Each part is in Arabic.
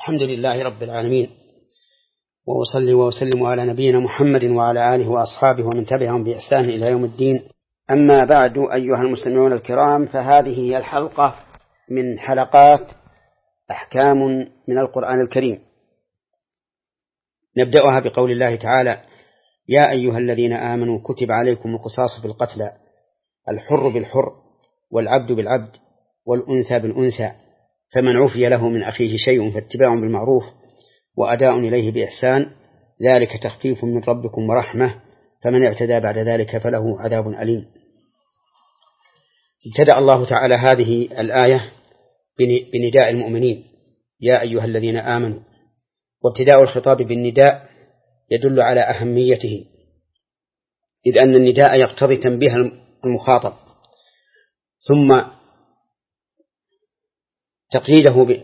الحمد لله رب العالمين، وأصلي وأسلم على نبينا محمد وعلى آله وأصحابه ومن تبعهم بإحسان إلى يوم الدين. أما بعد، أيها المستمعون الكرام، فهذه هي الحلقة من حلقات أحكام من القرآن الكريم، نبدأها بقول الله تعالى: يا أيها الذين آمنوا كتب عليكم القصاص في القتلى، الحر بالحر والعبد بالعبد والأنثى بالأنثى، فمن عفي له من أخيه شيء فاتباع بالمعروف وأداء إليه بإحسان، ذلك تخفيف من ربكم ورحمة، فمن اعتدى بعد ذلك فله عذاب أليم. ابتدأ الله تعالى هذه الآية بنداء المؤمنين: يا أيها الذين آمنوا، وابتداء الخطاب بالنداء يدل على أهميته، إذ أن النداء يقتضي تنبيه المخاطب، ثم تقييده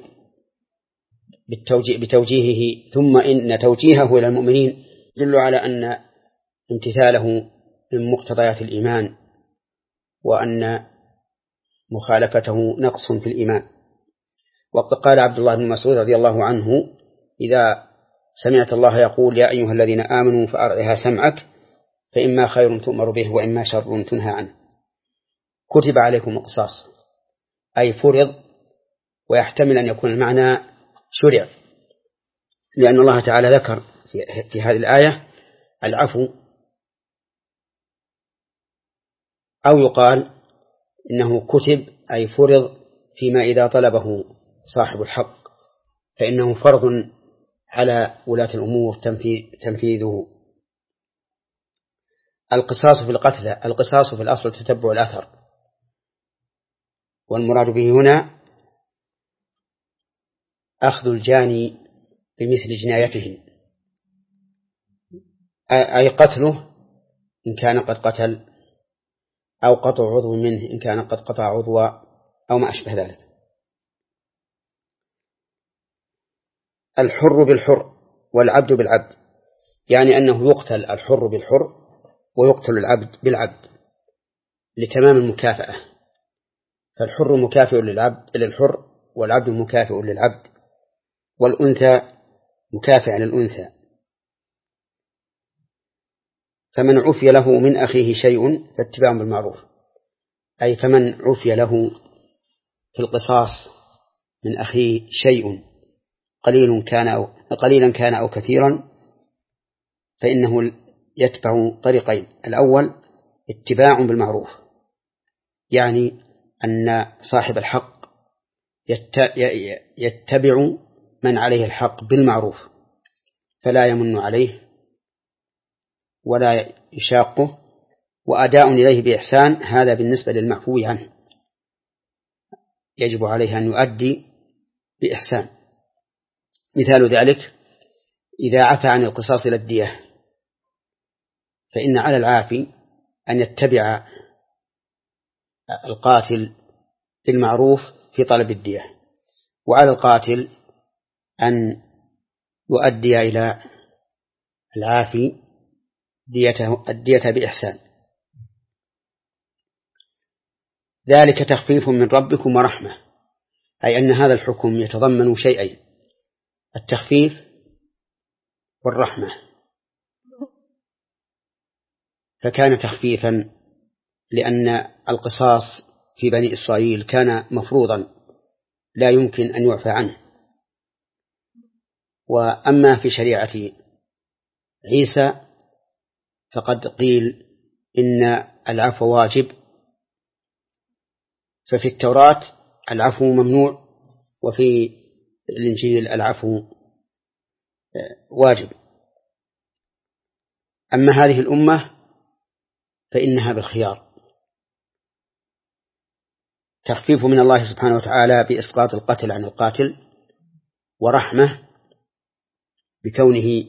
بتوجيهه، ثم إن توجيهه إلى المؤمنين يدل على أن امتثاله من مقتضيات الإيمان، وأن مخالفته نقص في الإيمان. وقد قال عبد الله بن مسعود رضي الله عنه: إذا سمعت الله يقول يا أيها الذين آمنوا فأرعها سمعك، فإما خير تؤمر به وإما شر تنهى عنه. كتب عليكم القصاص أي فرض، ويحتمل أن يكون المعنى شرع، لأن الله تعالى ذكر في هذه الآية العفو، أو يقال إنه كتب أي فرض فيما إذا طلبه صاحب الحق، فإنه فرض على ولاة الأمور تنفيذه. القصاص في القتلى، القصاص في الأصل تتبع الأثر، والمراد به هنا أخذ الجاني بمثل جنايته، أي قتله إن كان قد قتل، أو قطع عضو منه إن كان قد قطع عضوا، أو ما أشبه ذلك. الحر بالحر والعبد بالعبد، يعني أنه يقتل الحر بالحر ويقتل العبد بالعبد لتمام المكافأة، فالحر مكافئ للحر، والعبد مكافئ للعبد، والأنثى مكافئة للأنثى. فمن عفي له من أخيه شيء فاتباع بالمعروف، أي فمن عفي له في القصاص من أخيه شيء قليلا كان أو كثيرا، فإنه يتبع طريقين: الأول اتباع بالمعروف، يعني أن صاحب الحق يتبع من عليه الحق بالمعروف، فلا يمن عليه ولا يشاقه، وأداء إليه بإحسان، هذا بالنسبة للمعفو عنه، يجب عليه أن يؤدي بإحسان. مثال ذلك: إذا عفى عن القصاص إلى الدية، فإن على العافي أن يتبع القاتل بالمعروف في طلب الدية، وعلى القاتل أن يؤدي إلى العافي الدية بإحسان. ذلك تخفيف من ربكم ورحمة، أي أن هذا الحكم يتضمن شيئين: التخفيف والرحمة. فكان تخفيفا لأن القصاص في بني إسرائيل كان مفروضا لا يمكن أن يعفى عنه، وأما في شريعة عيسى فقد قيل إن العفو واجب، ففي التوراة العفو ممنوع، وفي الإنجيل العفو واجب. أما هذه الأمة فإنها بالخيار، تخفيف من الله سبحانه وتعالى بإسقاط القتل عن القاتل، ورحمة بكونه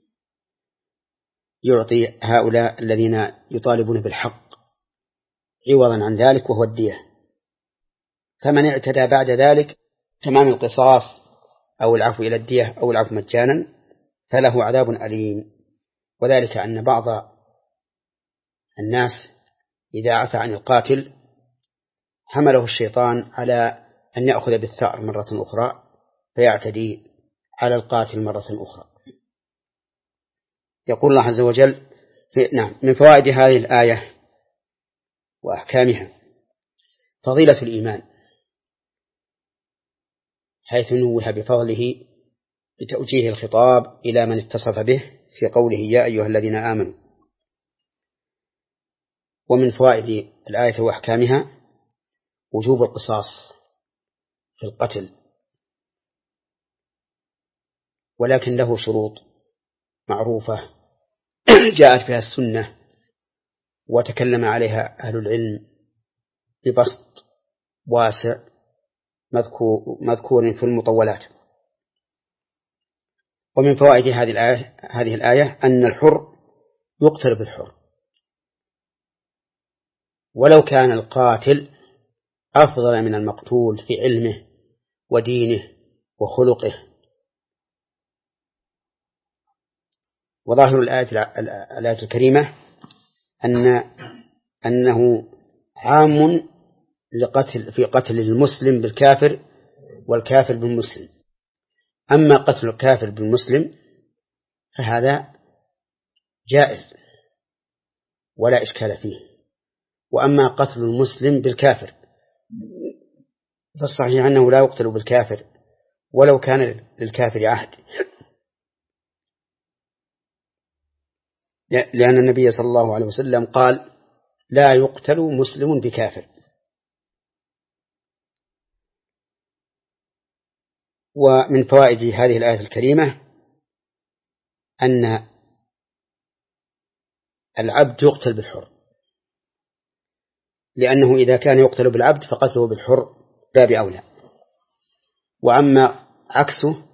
يعطي هؤلاء الذين يطالبون بالحق عوضا عن ذلك، وهو الدية. فمن اعتدى بعد ذلك تمام القصاص أو العفو إلى الدية أو العفو مجانا فله عذاب أليم. وذلك أن بعض الناس إذا عفى عن القاتل حمله الشيطان على أن يأخذ بالثأر مرة أخرى فيعتدي على القاتل مرة أخرى. يقول الله عز وجل من فوائد هذه الآية وأحكامها فضيلة الإيمان، حيث نوه بفضله بتوجيه الخطاب إلى من اتصف به في قوله يا أيها الذين آمنوا. ومن فوائد الآية وأحكامها وجوب القصاص في القتل، ولكن له شروط معروفة جاءت بها السنة وتكلم عليها أهل العلم ببسط واسع مذكور في المطولات. ومن فوائد هذه الآية أن الحر يقتل بالحر، ولو كان القاتل أفضل من المقتول في علمه ودينه وخلقه. وظاهر الآية الكريمة أنه عام في قتل المسلم بالكافر والكافر بالمسلم. أما قتل الكافر بالمسلم فهذا جائز ولا إشكال فيه، وأما قتل المسلم بالكافر فالصحيح أنه لا يقتل بالكافر ولو كان للكافر عهد، لأن النبي صلى الله عليه وسلم قال لا يقتل مسلم بكافر. ومن فوائد هذه الآية الكريمة أن العبد يقتل بالحر، لأنه إذا كان يقتل بالعبد فقتله بالحر باب أولى. وأما عكسه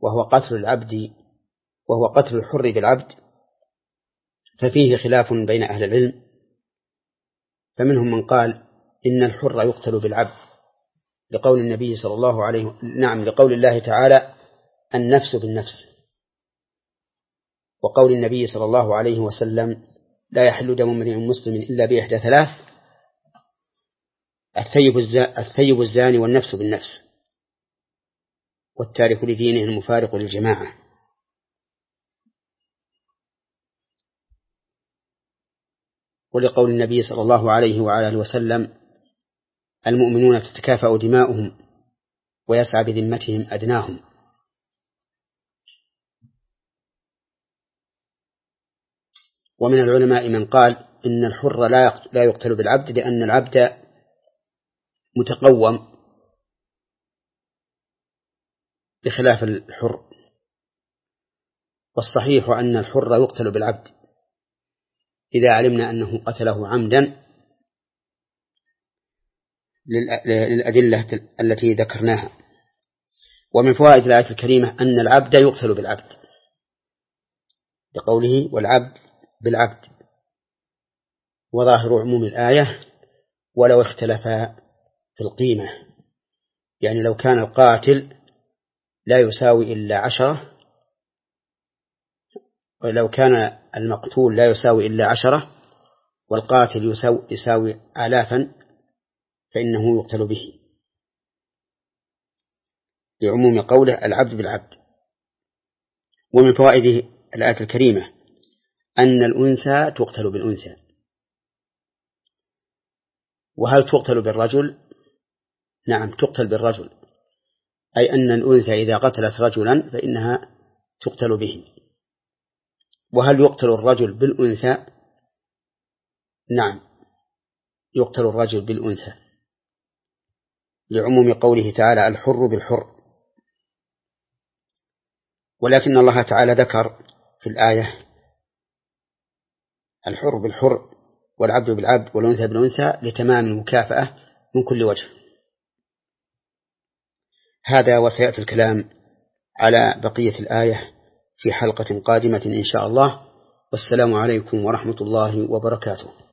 وهو قتل الحر بالعبد ففيه خلاف بين أهل العلم، فمنهم من قال إن الحر يقتل بالعبد لقول النبي صلى الله عليه لقول الله تعالى النفس بالنفس، وقول النبي صلى الله عليه وسلم لا يحل دم امرئ مسلم إلا بإحدى ثلاث: الثيب الزاني والنفس بالنفس والتارك لدينه المفارق للجماعة. ولقول النبي صلى الله عليه وآله وسلم المؤمنون تتكافأ دماؤهم ويسعى بذمتهم أدناهم. ومن العلماء من قال إن الحر لا يقتل بالعبد لأن العبد متقوم بخلاف الحر، والصحيح أن الحر يقتل بالعبد إذا علمنا أنه قتله عمدا للأدلة التي ذكرناها. ومن فوائد الآية الكريمة أن العبد يقتل بالعبد بقوله والعبد بالعبد، وظاهر عموم الآية ولو اختلفا في القيمة، يعني لو كان القاتل لا يساوي إلا 10، ولو كان المقتول لا يساوي إلا 10 والقاتل يساوي آلافا فإنه يقتل به لعموم قوله العبد بالعبد. ومن فوائد الآية الكريمة أن الأنثى تقتل بالأنثى. وهل تقتل بالرجل؟ نعم تقتل بالرجل، أي أن الأنثى إذا قتلت رجلا فإنها تقتل به. وهل يقتل الرجل بالأنثى؟ نعم يقتل الرجل بالأنثى لعموم قوله تعالى الحر بالحر. ولكن الله تعالى ذكر في الآية الحر بالحر والعبد بالعبد والأنثى بالأنثى لتمام المكافأة من كل وجه. هذا وسيأتي الكلام على بقية الآية في حلقة قادمة إن شاء الله. والسلام عليكم ورحمة الله وبركاته.